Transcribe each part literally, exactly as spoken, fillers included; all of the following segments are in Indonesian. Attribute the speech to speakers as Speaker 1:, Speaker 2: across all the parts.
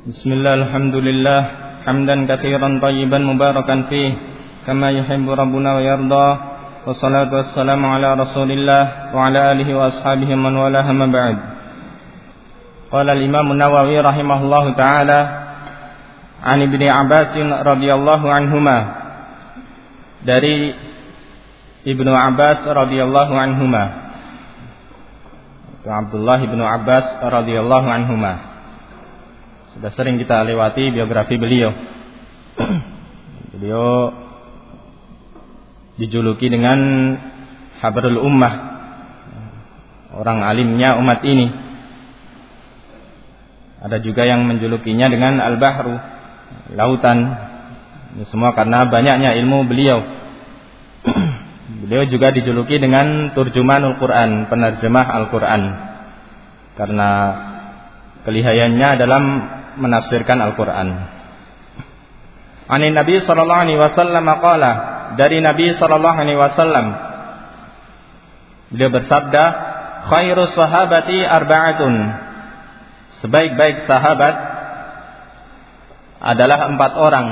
Speaker 1: Bismillah, alhamdulillah, hamdan katsiran tayyiban mubarakan fih, kama yuhibbu rabbuna wa yarda. Wassalatu wassalamu ala rasulillah wa ala alihi wa ashabihi man walaha ma ba'd. Qala al-Imam an-Nawawi rahimahullahu ta'ala an Ibni Abbas radhiyallahu anhuma, dari Ibnu Abbas radhiyallahu anhuma, Abdullah ibnu Abbas radhiyallahu anhuma. Sudah sering kita lewati biografi beliau. Beliau dijuluki dengan Habrul Ummah, orang alimnya umat ini. Ada juga yang menjulukinya dengan Al-Bahru, lautan. Ini semua karena banyaknya ilmu beliau. Beliau juga dijuluki dengan Turjumanul Quran, penerjemah Al-Quran, karena kelihayannya dalam menafsirkan Al-Quran. Ani Nabi sallallahu alaihi wasallam qala, dari Nabi sallallahu alaihi wasallam beliau bersabda, khairus sahabati arba'atun, sebaik-baik sahabat adalah empat orang.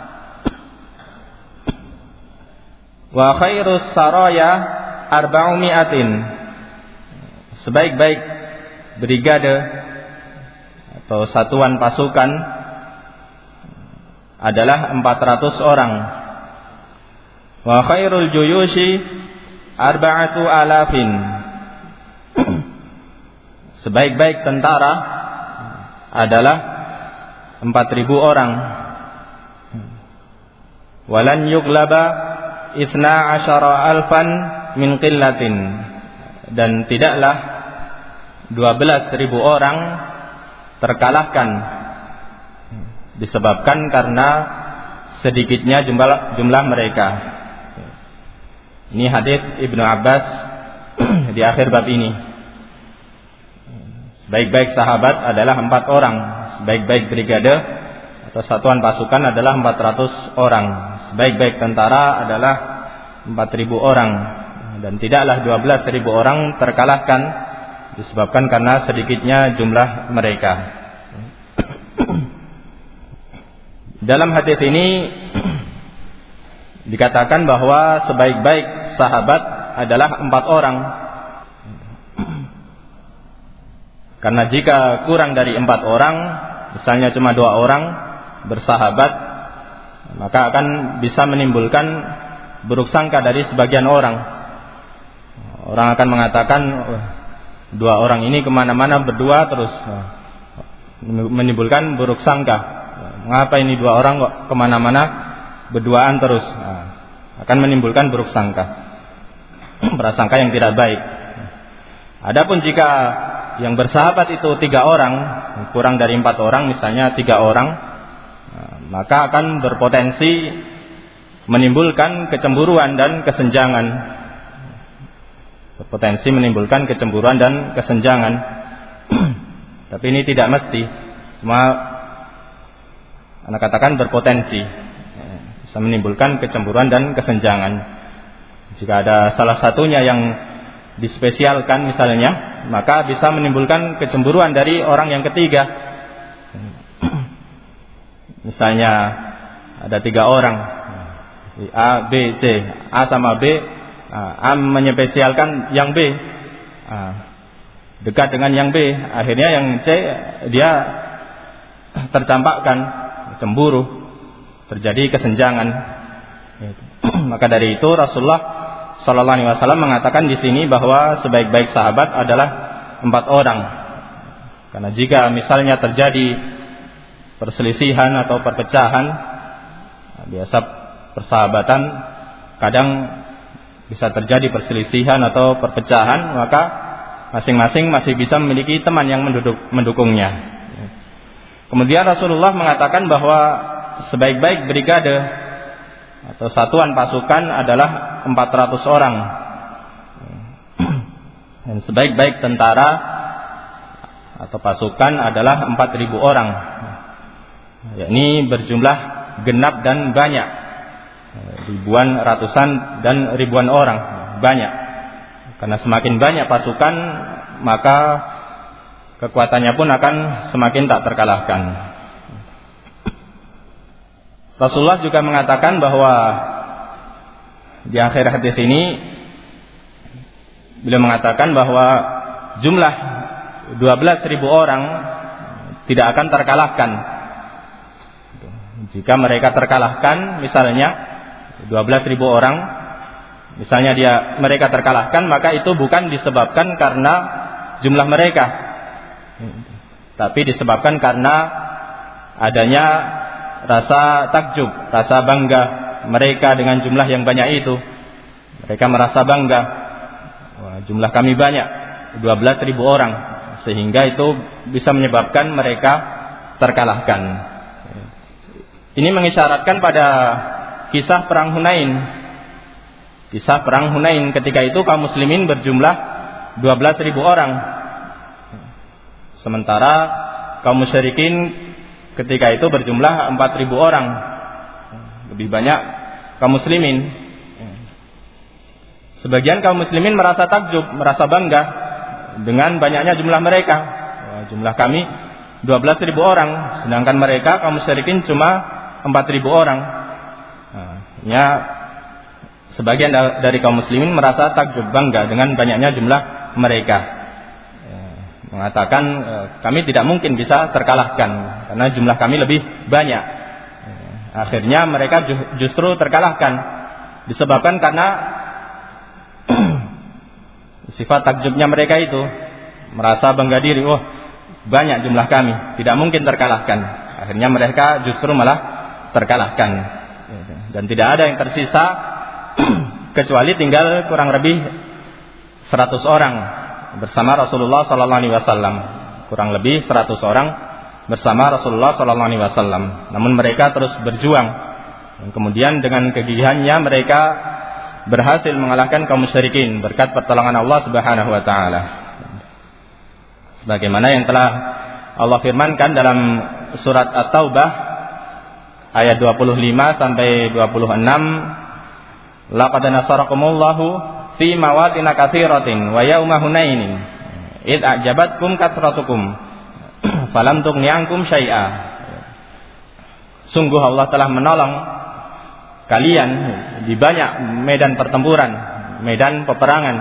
Speaker 1: Wa khairus saraya arba'u mi'atin, sebaik-baik brigade atau satuan pasukan adalah empat ratus orang. Wa khairul juyushi arba'atu alafin, sebaik-baik tentara adalah empat ribu orang. Walan yuglaba ithna asyara alfan min qillatin, dan tidaklah dua belas ribu orang terkalahkan disebabkan karena sedikitnya jumlah jumlah mereka. Ini hadits Ibnu Abbas di akhir bab ini. Sebaik-baik sahabat adalah empat orang, sebaik-baik brigade atau satuan pasukan adalah empat ratus orang, sebaik-baik tentara adalah empat ribu orang, dan tidaklah dua belas ribu orang terkalahkan disebabkan karena sedikitnya jumlah mereka. Dalam hadis ini dikatakan bahwa sebaik-baik sahabat adalah empat orang, karena jika kurang dari empat orang, misalnya cuma dua orang bersahabat, maka akan bisa menimbulkan buruk sangka dari sebagian orang. Orang akan mengatakan, dua orang ini kemana-mana berdua terus, menimbulkan buruk sangka. Mengapa ini dua orang kok kemana-mana berduaan terus? Akan menimbulkan buruk sangka, prasangka yang tidak baik. Adapun jika yang bersahabat itu tiga orang, kurang dari empat orang, misalnya tiga orang, maka akan berpotensi menimbulkan kecemburuan dan kesenjangan. Berpotensi menimbulkan kecemburuan dan kesenjangan. Tapi ini tidak mesti, cuma anak katakan berpotensi, bisa menimbulkan kecemburuan dan kesenjangan. Jika ada salah satunya yang dispesialkan misalnya, maka bisa menimbulkan kecemburuan dari orang yang ketiga. Misalnya ada tiga orang, A, B, C. A sama B, A menyepesialkan yang B, dekat dengan yang B, akhirnya yang C dia tercampakkan, cemburu, terjadi kesenjangan. Maka dari itu Rasulullah Sallallahu Alaihi Wasallam mengatakan di sini bahwa sebaik-baik sahabat adalah empat orang. Karena jika misalnya terjadi perselisihan atau perpecahan, biasa persahabatan kadang bisa terjadi perselisihan atau perpecahan, maka masing-masing masih bisa memiliki teman yang menduduk, mendukungnya. Kemudian Rasulullah mengatakan bahwa sebaik-baik brigade atau satuan pasukan adalah empat ratus orang, dan sebaik-baik tentara atau pasukan adalah empat ribu orang, yakni berjumlah genap dan banyak, ribuan, ratusan, dan ribuan orang, banyak. Karena semakin banyak pasukan, maka kekuatannya pun akan semakin tak terkalahkan. Rasulullah juga mengatakan bahwa di akhir hadis ini beliau mengatakan bahwa jumlah dua belas ribu orang tidak akan terkalahkan. Jika mereka terkalahkan, misalnya dua belas ribu orang, misalnya dia mereka terkalahkan, maka itu bukan disebabkan karena jumlah mereka, tapi disebabkan karena adanya rasa takjub, rasa bangga mereka dengan jumlah yang banyak itu. Mereka merasa bangga, wah, jumlah kami banyak, dua belas ribu orang, sehingga itu bisa menyebabkan mereka terkalahkan. Ini mengisyaratkan pada kisah perang Hunain. Kisah perang Hunain, ketika itu kaum muslimin berjumlah dua belas ribu orang, sementara kaum musyrikin ketika itu berjumlah empat ribu orang. Lebih banyak kaum muslimin. Sebagian kaum muslimin merasa takjub, merasa bangga dengan banyaknya jumlah mereka. Wah, jumlah kami dua belas ribu orang, sedangkan mereka kaum musyrikin cuma empat ribu orang. Nah, ya, sebagian dari kaum muslimin merasa takjub, bangga dengan banyaknya jumlah mereka, mengatakan kami tidak mungkin bisa terkalahkan karena jumlah kami lebih banyak. Akhirnya mereka justru terkalahkan disebabkan karena sifat takjubnya mereka itu, merasa bangga diri, oh banyak jumlah kami, tidak mungkin terkalahkan. Akhirnya mereka justru malah terkalahkan, dan tidak ada yang tersisa kecuali tinggal kurang lebih seratus orang bersama Rasulullah sallallahu alaihi wasallam, kurang lebih seratus orang bersama Rasulullah sallallahu alaihi wasallam. Namun mereka terus berjuang, dan kemudian dengan kegigihannya mereka berhasil mengalahkan kaum musyrikin berkat pertolongan Allah Subhanahu wa taala. Sebagaimana yang telah Allah firmankan dalam surat At-Taubah ayat dua puluh lima sampai dua puluh enam, laqad nasarakumullahu fi mawatin katsiratin wa yauma hunainin id a'jabatkum katsratukum falam tughni ankum syai'a. Sungguh Allah telah menolong kalian di banyak medan pertempuran, medan peperangan.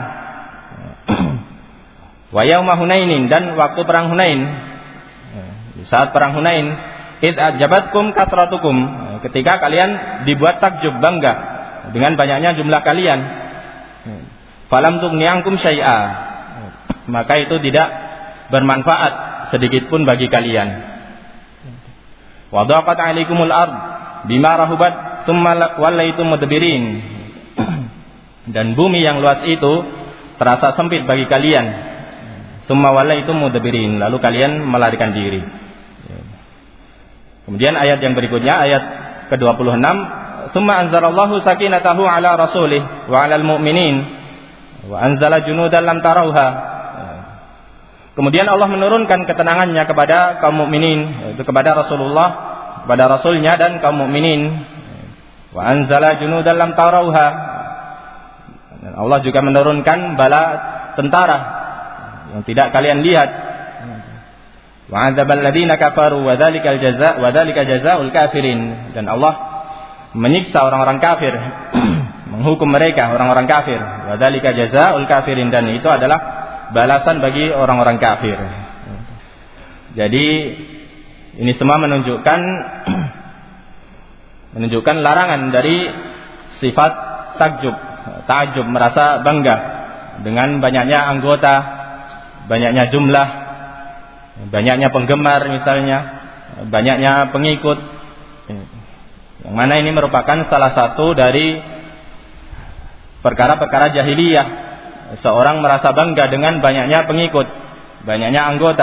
Speaker 1: Wa yauma hunainin, dan waktu perang Hunain, di saat perang Hunain, id a'jabatkum katsratukum, ketika kalian dibuat takjub, bangga dengan banyaknya jumlah kalian. Falam tughni ankum syai'a, maka itu tidak bermanfaat sedikit pun bagi kalian. Wa dhaqat 'alaikumul ard bima rahubat tsumma wallaitum mudbirin, dan bumi yang luas itu terasa sempit bagi kalian. Tsumma wallaitum mudbirin, lalu kalian melarikan diri. Kemudian ayat yang berikutnya, ayat ke dua puluh enam, tsumma anzalallahu sakinatahu ala rasulih wa 'alal mu'minin wa anzala junudan lam tarauha. Kemudian Allah menurunkan ketenangannya kepada kaum mukminin, yaitu kepada Rasulullah, kepada Rasulnya dan kaum mukminin. Wa anzala junudan lam tarauha. Dan Allah juga menurunkan bala tentara yang tidak kalian lihat. Wa 'adzabal ladzina kafaru wa dzalikal jazaa wa dzalika jazaa'ul kafirin, dan Allah menyiksa orang-orang kafir, menghukum mereka orang-orang kafir. Wa dzalika jazaa'ul kafirin, dan itu adalah balasan bagi orang-orang kafir. Jadi ini semua menunjukkan menunjukkan larangan dari sifat takjub, takjub, merasa bangga dengan banyaknya anggota, banyaknya jumlah, banyaknya penggemar misalnya, banyaknya pengikut, yang mana ini merupakan salah satu dari perkara-perkara jahiliyah. Seorang merasa bangga dengan banyaknya pengikut, banyaknya anggota,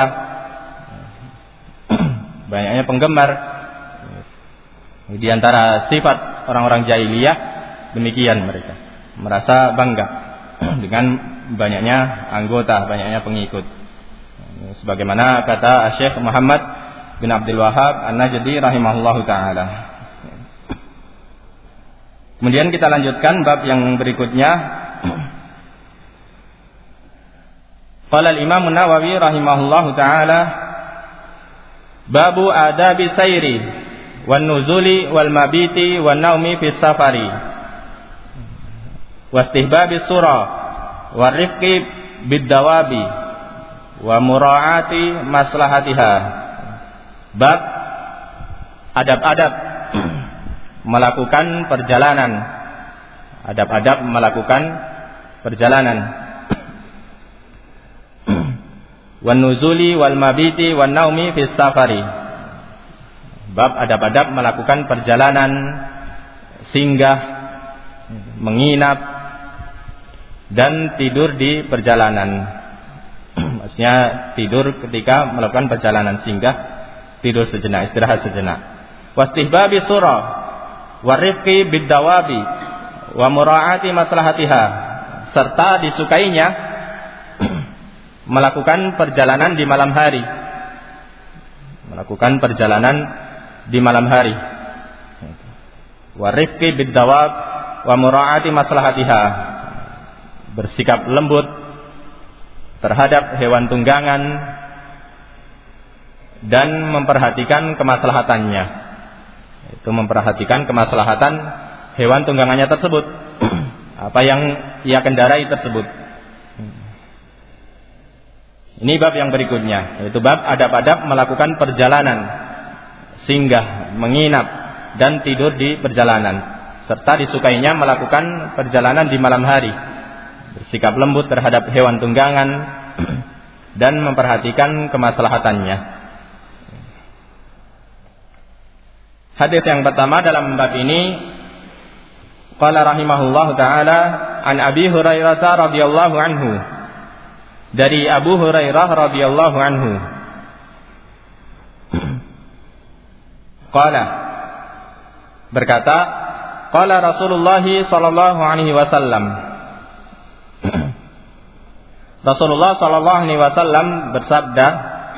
Speaker 1: banyaknya penggemar. Di antara sifat orang-orang jahiliyah demikian, mereka merasa bangga dengan banyaknya anggota, banyaknya pengikut. Sebagaimana kata Syekh Muhammad bin Abdul Wahhab An-Najdi rahimahullahu taala. Kemudian kita lanjutkan bab yang berikutnya. Qala al-Imam An-Nawawi rahimahullahu taala, babu adabi sayri wan nuzuli wal mabiti wan naumi fis safari wastihbabi surah warifqi bid dawabi wa mura'ati maslahatiha. Bab adab-adab melakukan perjalanan, adab-adab melakukan perjalanan. Wan nuzuli wal mabiti wan naumi fis safari. Bab adab-adab melakukan perjalanan, singgah, menginap dan tidur di perjalanan. Maksudnya tidur ketika melakukan perjalanan, singgah, tidur sejenak, istirahat sejenak. Wastihbabi surah warifqi bid dawabi wa mura'ati maslahatiha, serta disukainya melakukan perjalanan di malam hari. Melakukan perjalanan di malam hari. Warifqi bid dawab wa mura'ati maslahatiha, bersikap lembut terhadap hewan tunggangan dan memperhatikan kemaslahatannya. Itu memperhatikan kemaslahatan hewan tunggangannya tersebut, apa yang ia kendarai tersebut. Ini bab yang berikutnya, yaitu bab adab-adab melakukan perjalanan, singgah, menginap dan tidur di perjalanan, serta disukainya melakukan perjalanan di malam hari, bersikap lembut terhadap hewan tunggangan dan memperhatikan kemaslahatannya. Hadis yang pertama dalam bab ini, qala rahimahullahu taala an Abi Hurairah radhiyallahu anhu, dari Abu Hurairah radhiyallahu anhu, qala, berkata, qala Rasulullah sallallahu alaihi wasallam, Rasulullah sallallahu alaihi wasallam bersabda,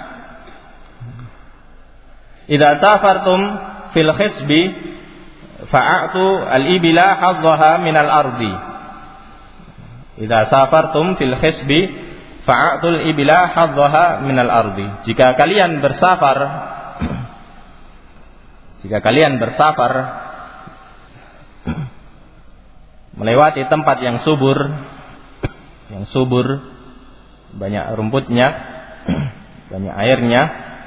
Speaker 1: idza safartum fil khisbi fa'atu al-ibila haddaha minal ardi. Idza safartum fil khisbi fa'atul ibila haddaha minal ardi. Jika kalian bersafar jika kalian bersafar melewati tempat yang subur, yang subur, banyak rumputnya, banyak airnya,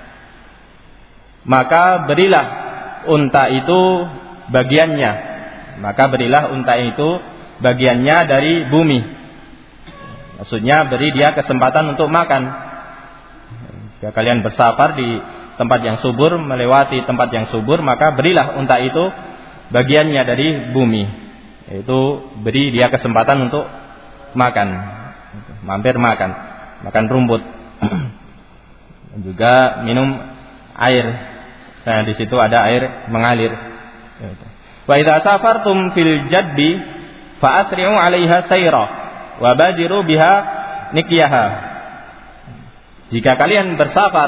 Speaker 1: maka berilah unta itu bagiannya, maka berilah unta itu bagiannya dari bumi. Maksudnya beri dia kesempatan untuk makan. Jika kalian bersafar di tempat yang subur, melewati tempat yang subur, maka berilah unta itu bagiannya dari bumi, yaitu beri dia kesempatan untuk makan, mampir makan, makan rumput, juga minum air. Nah, di situ ada air mengalir. Wa idza safartum fil jaddi fa asri'u 'alaiha sayra wa badiru biha nikyaha. Jika kalian bersafar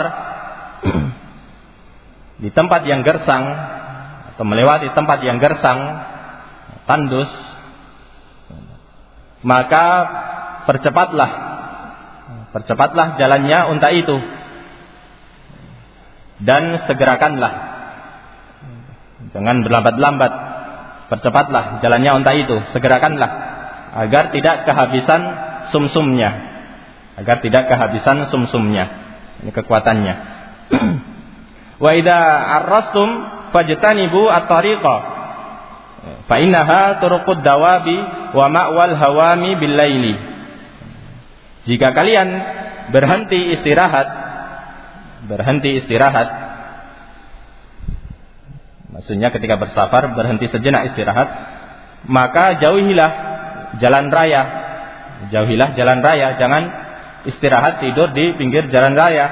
Speaker 1: di tempat yang gersang atau melewati tempat yang gersang, tandus, maka percepatlah percepatlah jalannya unta itu dan segerakanlah, jangan berlambat-lambat, percepatlah jalannya unta itu, segerakanlah agar tidak kehabisan sumsumnya, agar tidak kehabisan sumsumnya, ini kekuatannya. Wa idza arrastum fajtanibu at-tariqa fa innaha turuqud dawabi wa ma'wal hawami bil laili. Jika kalian berhenti istirahat berhenti istirahat maksudnya ketika bersafar berhenti sejenak istirahat, maka jauhilah jalan raya, jauhilah jalan raya, jangan istirahat tidur di pinggir jalan raya.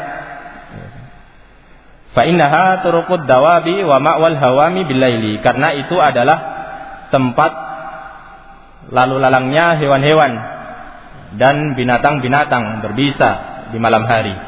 Speaker 1: Fa innaha turuqud dawabi wa ma'wal hawami bil laili, karena itu adalah tempat lalu lalangnya hewan-hewan dan binatang-binatang berbisa di malam hari.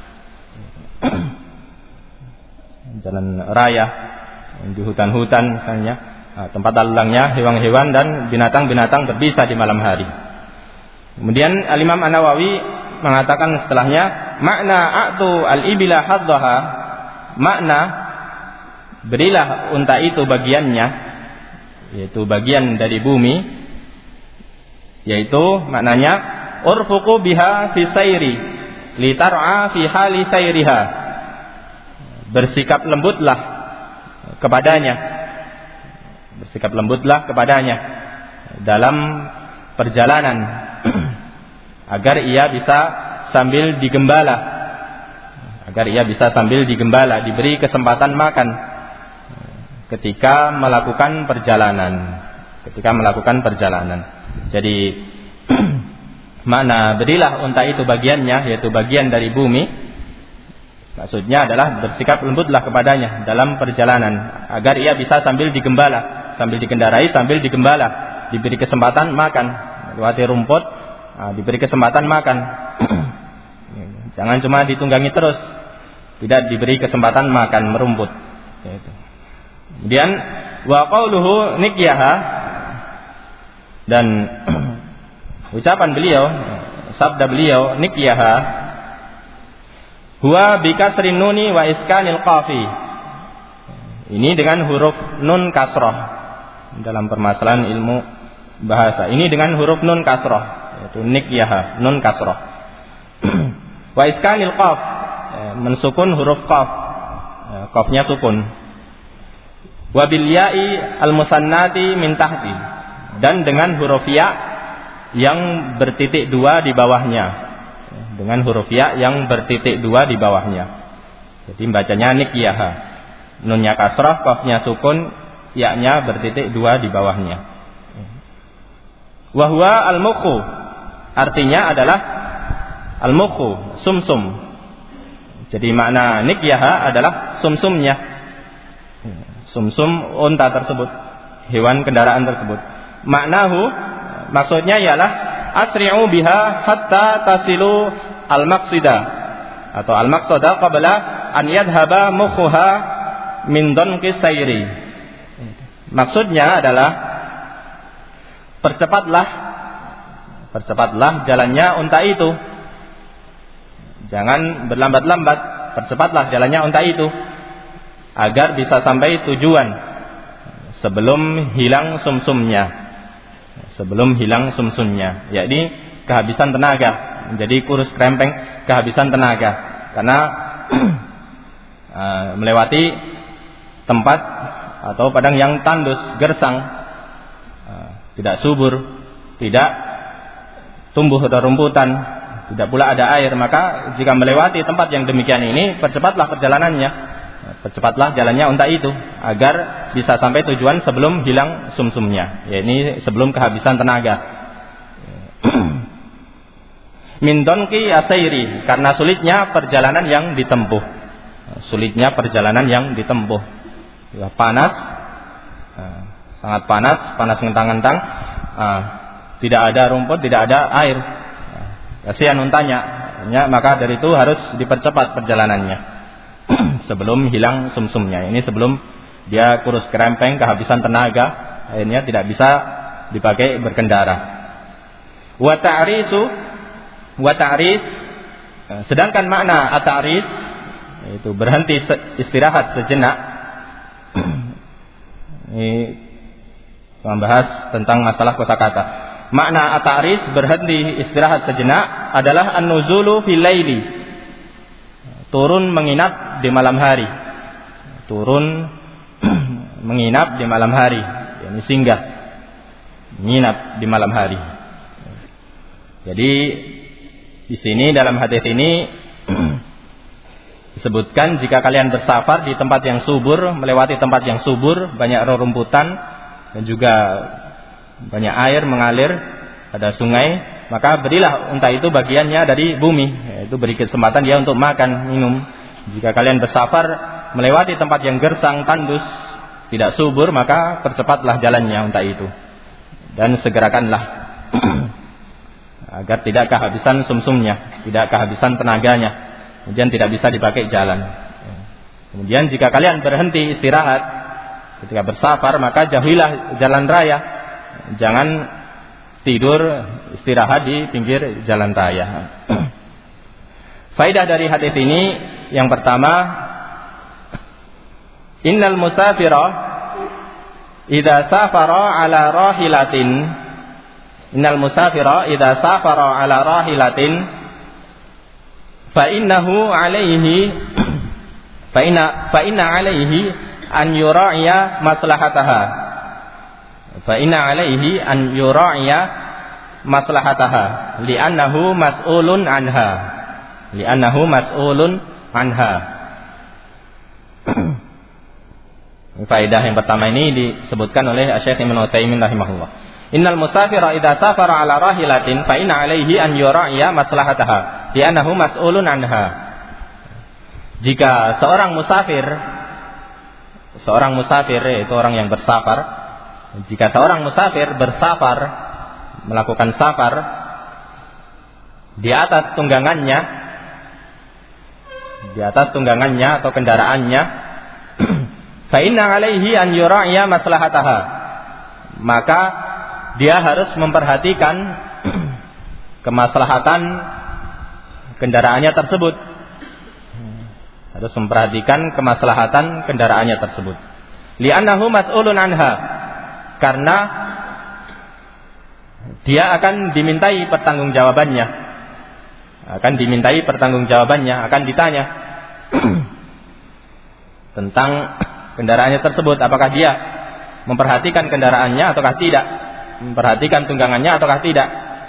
Speaker 1: Jalan raya di hutan-hutan misalnya, nah, tempat lalangnya hewan-hewan dan binatang-binatang berbisa di malam hari. Kemudian Al-Imam An-Nawawi mengatakan setelahnya, makna a'tu al-ibila haddaha, makna berilah unta itu bagiannya, yaitu bagian dari bumi, yaitu maknanya urfuqu biha fi sayri litar'a fi hali sayriha, bersikap lembutlah kepadanya, bersikap lembutlah kepadanya dalam perjalanan agar ia bisa sambil digembala, agar ia bisa sambil digembala, diberi kesempatan makan ketika melakukan perjalanan, ketika melakukan perjalanan. Jadi mana berilah unta itu bagiannya, yaitu bagian dari bumi, maksudnya adalah bersikap lembutlah kepadanya dalam perjalanan agar ia bisa sambil digembala, sambil dikendarai, sambil digembala, diberi kesempatan makan, lewati rumput, nah, diberi kesempatan makan. Jangan cuma ditunggangi terus, tidak diberi kesempatan makan, merumput. Kemudian wa qauluhu nikyaha, dan ucapan beliau, sabda beliau nikyaha, huwa bikasrin nuni wa iskanil qafi. Ini dengan huruf nun kasrah dalam permasalahan ilmu bahasa. Ini dengan huruf nun kasrah, yaitu nikyaha, nun kasrah. Wa iskanil qaf, mensukun huruf qaf, qafnya sukun. Wa bil ya'i al musannati min tahti, dan dengan huruf ya yang bertitik dua di bawahnya, dengan huruf ya yang bertitik dua di bawahnya. Jadi bacanya nikyaha, nunnya kasrah, qafnya sukun, ya-nya bertitik dua di bawahnya. Wa huwa al mukhu, artinya adalah al mukhu, sumsum. Jadi makna nikyaha adalah sumsumnya, sumsum unta tersebut, hewan kendaraan tersebut. Maknahu, maksudnya ialah asri'u biha hatta tasilu al-maqsida, atau al-maqsada qabla an yadhhaba mukhuha min donqi sayri. Maksudnya adalah percepatlah, percepatlah jalannya unta itu. Jangan berlambat-lambat, percepatlah jalannya unta itu agar bisa sampai tujuan sebelum hilang sumsumnya, sebelum hilang sumsumnya, yakni kehabisan tenaga, menjadi kurus krempeng, kehabisan tenaga karena uh, melewati tempat atau padang yang tandus, gersang, uh, tidak subur, tidak tumbuh rumputan, tidak pula ada air. Maka jika melewati tempat yang demikian ini, percepatlah perjalanannya, percepatlah jalannya unta itu agar bisa sampai tujuan sebelum hilang sumsumnya, yakni sebelum kehabisan tenaga. Min donki asairi, karena sulitnya perjalanan yang ditempuh, sulitnya perjalanan yang ditempuh. Ya, panas, sangat panas, panas ngentang-ngentang, tidak ada rumput, tidak ada air, kasihan untanya, maka dari itu harus dipercepat perjalanannya sebelum hilang sumsumnya. Ini sebelum dia kurus kerempeng, kehabisan tenaga, akhirnya tidak bisa dipakai berkendara. Wa ta'risu, wa ta'ris, sedangkan makna at-ta'ris itu berhenti istirahat sejenak. Ini membahas tentang masalah kosakata. Makna at-ta'ris, berhenti istirahat sejenak, adalah an-nuzulu fil laili, turun menginap di malam hari, turun menginap di malam hari, yakni singgah, menginap di malam hari. Jadi di sini dalam hadis ini disebutkan jika kalian bersafar di tempat yang subur, melewati tempat yang subur, banyak rerumputan dan juga banyak air mengalir, ada sungai, maka berilah unta itu bagiannya dari bumi, yaitu beri kesempatan dia untuk makan, minum. Jika kalian bersafar melewati tempat yang gersang, tandus, tidak subur, maka percepatlah jalannya unta itu dan segerakanlah agar tidak kehabisan sumsumnya, tidak kehabisan tenaganya, kemudian tidak bisa dipakai jalan. Kemudian jika kalian berhenti istirahat ketika bersafar, maka jauhilah jalan raya, jangan tidur istirahat di pinggir jalan raya. Faidah dari hadis ini, yang pertama, Innal musafira idza safara ala rahilatin Innal musafira idza safara ala rahilatin fa innahu alaihi fa inna fa inna alaihi an yura'iya maslahataha fa inna alaihi an yura'iya maslahataha li'annahu mas'ulun anha li'annahu mas'ulun anha. Faedah yang pertama ini disebutkan oleh Syekh Ibnu Utsaimin rahimahullah. Innal musafira idza safara ala rahilatin fa inna alaihi an yura'iya maslahataha li'annahu mas'ulun anha. Jika seorang musafir seorang musafir yaitu orang yang bersafar, jika seorang musafir bersafar melakukan safar di atas tunggangannya di atas tunggangannya atau kendaraannya fa inna alaihi an yura'iya maslahataha, maka dia harus memperhatikan kemaslahatan kendaraannya tersebut. Harus memperhatikan kemaslahatan kendaraannya tersebut. Li'annahu mas'ulun anha, karena dia akan dimintai pertanggungjawabannya. Akan dimintai pertanggungjawabannya, akan ditanya tentang kendaraannya tersebut, apakah dia memperhatikan kendaraannya ataukah tidak, memperhatikan tunggangannya ataukah tidak.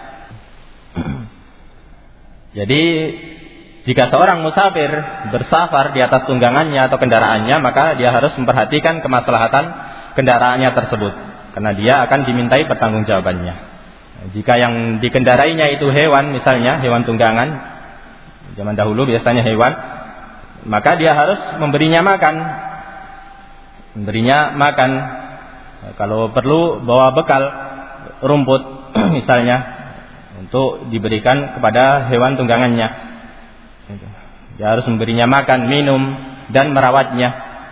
Speaker 1: Jadi jika seorang musafir bersafar di atas tunggangannya atau kendaraannya, maka dia harus memperhatikan kemaslahatan kendaraannya tersebut, karena dia akan dimintai pertanggungjawabannya. Jika yang dikendarainya itu hewan, misalnya hewan tunggangan, zaman dahulu biasanya hewan, maka dia harus memberinya makan, memberinya makan. Kalau perlu bawa bekal rumput misalnya untuk diberikan kepada hewan tunggangannya. Dia harus memberinya makan, minum, dan merawatnya.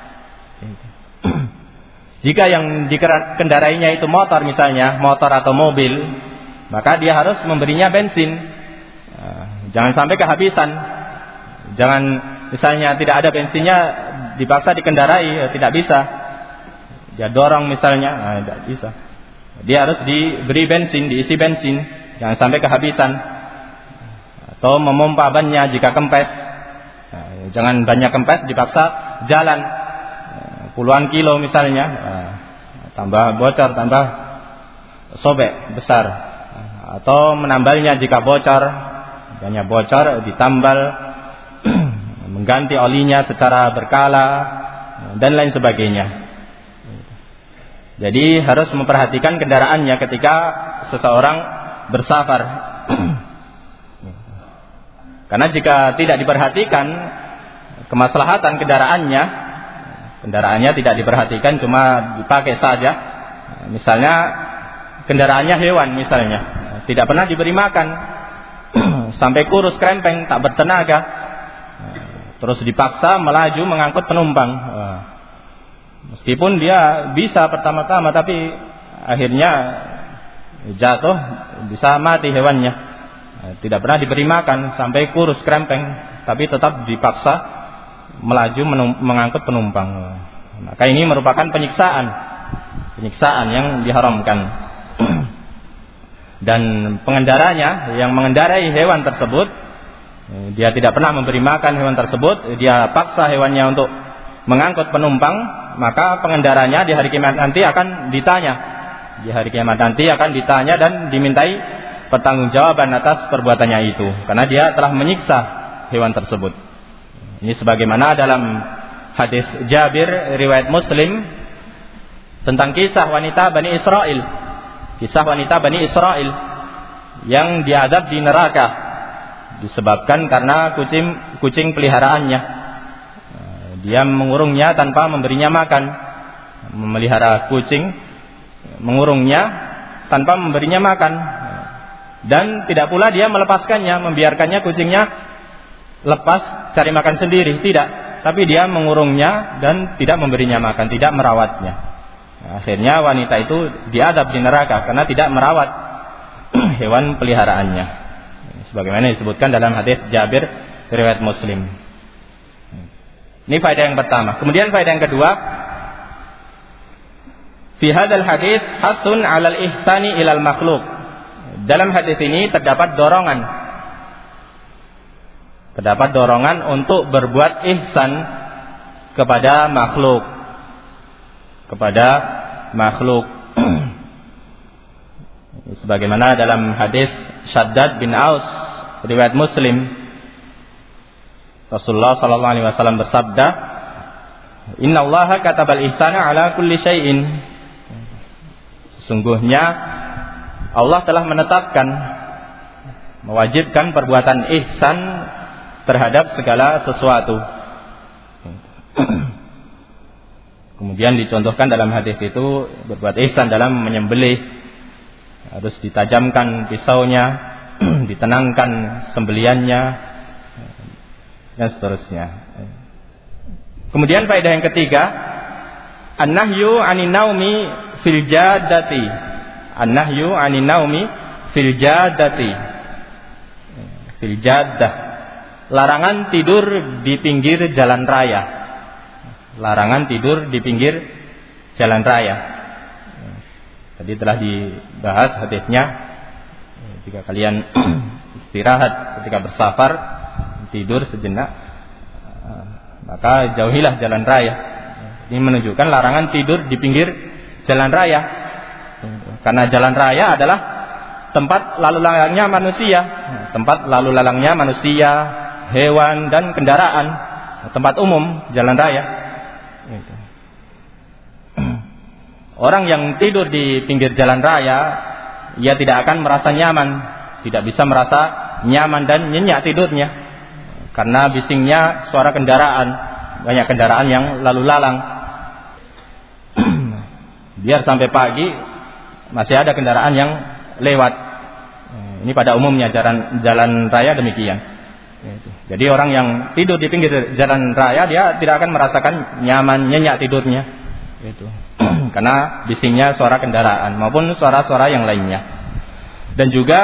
Speaker 1: Jika yang dikendarainya itu motor misalnya, motor atau mobil, maka dia harus memberinya bensin. Jangan sampai kehabisan. Jangan misalnya tidak ada bensinnya dipaksa dikendarai, tidak bisa. Dia dorong misalnya, nah, tidak bisa. Dia harus diberi bensin, diisi bensin, jangan sampai kehabisan. Atau memompa bannya jika kempes. Nah, jangan banyak kempes dipaksa jalan puluhan kilo misalnya, nah, tambah bocor, tambah sobek besar. Atau menambalnya jika bocor, banyak bocor ditambal, mengganti olinya secara berkala dan lain sebagainya. Jadi harus memperhatikan kendaraannya ketika seseorang bersafar. Karena jika tidak diperhatikan kemaslahatan kendaraannya, kendaraannya tidak diperhatikan, cuma dipakai saja. Misalnya kendaraannya hewan misalnya, tidak pernah diberi makan, sampai kurus krempeng, tak bertenaga, terus dipaksa melaju mengangkut penumpang. Meskipun dia bisa pertama-tama, tapi akhirnya jatuh, bisa mati hewannya. Tidak pernah diberi makan, sampai kurus krempeng, tapi tetap dipaksa melaju mengangkut penumpang. Maka ini merupakan penyiksaan, penyiksaan yang diharamkan. Dan pengendaranya yang mengendarai hewan tersebut, dia tidak pernah memberi makan hewan tersebut, dia paksa hewannya untuk mengangkut penumpang, maka pengendaranya di hari kiamat nanti akan ditanya. Di hari kiamat nanti akan ditanya dan dimintai pertanggungjawaban atas perbuatannya itu, karena dia telah menyiksa hewan tersebut. Ini sebagaimana dalam hadis Jabir riwayat Muslim tentang kisah wanita Bani Israel. Kisah wanita Bani Israel yang diadab di neraka disebabkan karena kucing kucing peliharaannya. Dia mengurungnya tanpa memberinya makan. Memelihara kucing, mengurungnya tanpa memberinya makan. Dan tidak pula dia melepaskannya, membiarkannya kucingnya lepas cari makan sendiri, tidak. Tapi dia mengurungnya dan tidak memberinya makan, tidak merawatnya. Akhirnya wanita itu diadab di neraka karena tidak merawat hewan peliharaannya. Sebagaimana disebutkan dalam hadis Jabir riwayat Muslim. Ini faedah yang pertama. Kemudian faedah yang kedua, Fi hadzal hadis hasun 'alal ihsani ilal makhluk. Dalam hadis ini terdapat dorongan. Terdapat dorongan untuk berbuat ihsan kepada makhluk. Kepada makhluk. Sebagaimana dalam hadis Shaddad bin Aus riwayat Muslim, Rasulullah sallallahu alaihi wasallam bersabda, "Innallaha katabal ihsana 'ala kulli syai'in." Sesungguhnya Allah telah menetapkan, mewajibkan perbuatan ihsan terhadap segala sesuatu. Kemudian dicontohkan dalam hadis itu berbuat ihsan dalam menyembelih, harus ditajamkan pisaunya, ditenangkan sembeliannya, dan seterusnya. Kemudian faedah yang ketiga, an-nahyu 'anin naumi fil jaddati. An-nahyu 'anin naumi fil jaddati. Fil jaddah. Larangan tidur di pinggir jalan raya. Larangan tidur di pinggir jalan raya. Tadi telah dibahas hadisnya. Jika kalian istirahat ketika bersafar, tidur sejenak, maka jauhilah jalan raya. Ini menunjukkan larangan tidur di pinggir jalan raya. Karena jalan raya adalah tempat lalu lalangnya manusia, tempat lalu lalangnya manusia, hewan dan kendaraan, tempat umum jalan raya. Orang yang tidur di pinggir jalan raya, ia tidak akan merasa nyaman, tidak bisa merasa nyaman dan nyenyak tidurnya, karena bisingnya suara kendaraan, banyak kendaraan yang lalu lalang. Biar sampai pagi masih ada kendaraan yang lewat. Ini pada umumnya jalan jalan raya demikian. Jadi orang yang tidur di pinggir jalan raya, dia tidak akan merasakan nyaman, nyenyak tidurnya. Itu. Karena bisingnya suara kendaraan maupun suara-suara yang lainnya. Dan juga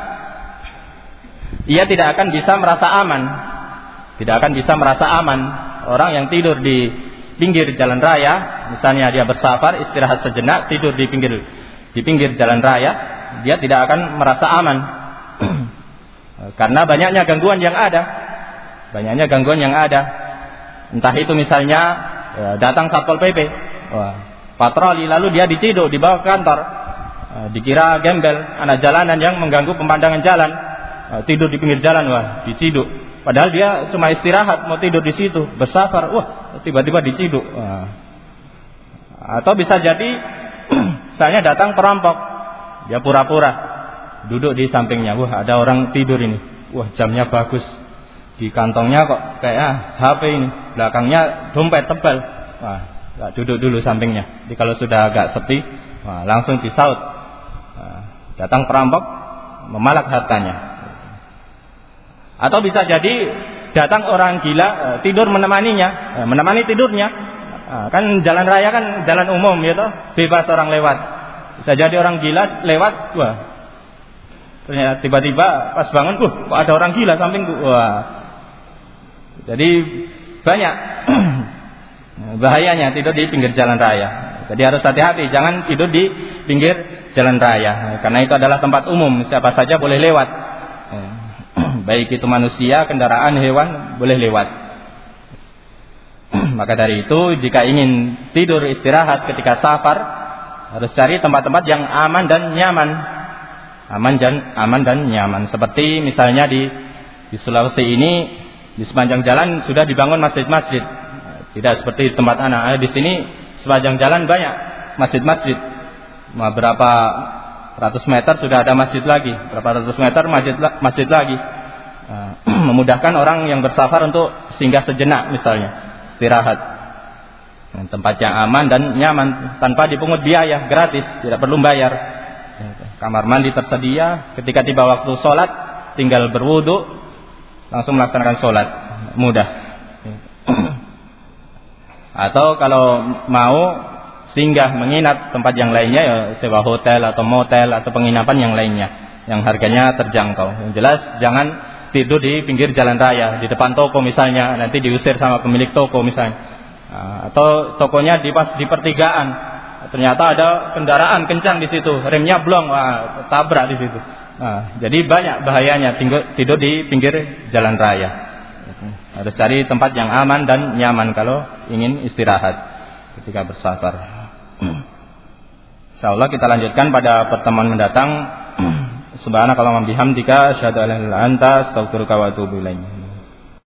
Speaker 1: ia tidak akan bisa merasa aman. Tidak akan bisa merasa aman. Orang yang tidur di pinggir jalan raya, misalnya dia bersafar, istirahat sejenak, tidur di pinggir di pinggir jalan raya, dia tidak akan merasa aman. Karena banyaknya gangguan yang ada. Banyaknya gangguan yang ada. Entah itu misalnya datang Satpol P P, wah, patroli, lalu dia diciduk, dibawa ke kantor, dikira gembel, anak jalanan yang mengganggu pemandangan jalan, tidur di pinggir jalan, wah, diciduk. Padahal dia cuma istirahat, mau tidur di situ, bersafar, wah, tiba-tiba diciduk. Wah. Atau bisa jadi, misalnya datang perampok, dia pura-pura duduk di sampingnya, wah, ada orang tidur ini, wah, jamnya bagus, di kantongnya kok kayak H P ini, belakangnya dompet tebal, wah, nggak duduk dulu sampingnya. Jadi kalau sudah agak sepi, wah, langsung disaut. Wah, datang perampok, memalak hartanya. Atau bisa jadi datang orang gila, tidur menemaninya, menemani tidurnya. Kan jalan raya kan jalan umum, ya toh, bebas orang lewat. Bisa jadi orang gila lewat, wah, ternyata tiba-tiba pas bangun, wah, kok ada orang gila sampingku, wah. Jadi banyak bahayanya tidur di pinggir jalan raya. Jadi harus hati-hati, jangan tidur di pinggir jalan raya, karena itu adalah tempat umum, siapa saja boleh lewat. Baik itu manusia, kendaraan, hewan, boleh lewat. Maka dari itu, jika ingin tidur istirahat ketika safar, harus cari tempat-tempat yang aman dan nyaman. Aman dan aman dan nyaman. Seperti misalnya di di Sulawesi ini, di sepanjang jalan sudah dibangun masjid-masjid. Tidak seperti di tempat anak. Di sini sepanjang jalan banyak masjid-masjid. Berapa ratus meter sudah ada masjid lagi. Berapa ratus meter masjid masjid lagi. Memudahkan orang yang bersafar untuk singgah sejenak misalnya, istirahat. Tempat yang aman dan nyaman, tanpa dipungut biaya, gratis, tidak perlu bayar. Kamar mandi tersedia, ketika tiba waktu sholat tinggal berwudu, langsung melaksanakan sholat, mudah. Atau kalau mau singgah menginap tempat yang lainnya, ya sewa hotel atau motel atau penginapan yang lainnya yang harganya terjangkau. Yang jelas jangan tidur di pinggir jalan raya, di depan toko misalnya, nanti diusir sama pemilik toko misalnya. Atau tokonya di pas di pertigaan, ternyata ada kendaraan kencang di situ, remnya blong, wah, tabrak di situ. Nah, jadi banyak bahayanya tidur di pinggir jalan raya. Harus cari tempat yang aman dan nyaman kalau ingin istirahat ketika bersafar. Insyaallah kita lanjutkan pada pertemuan mendatang. Subhanakallahumma bihamdika asyhadu an la ilaha illa anta astaghfiruka wa atubu ilaik.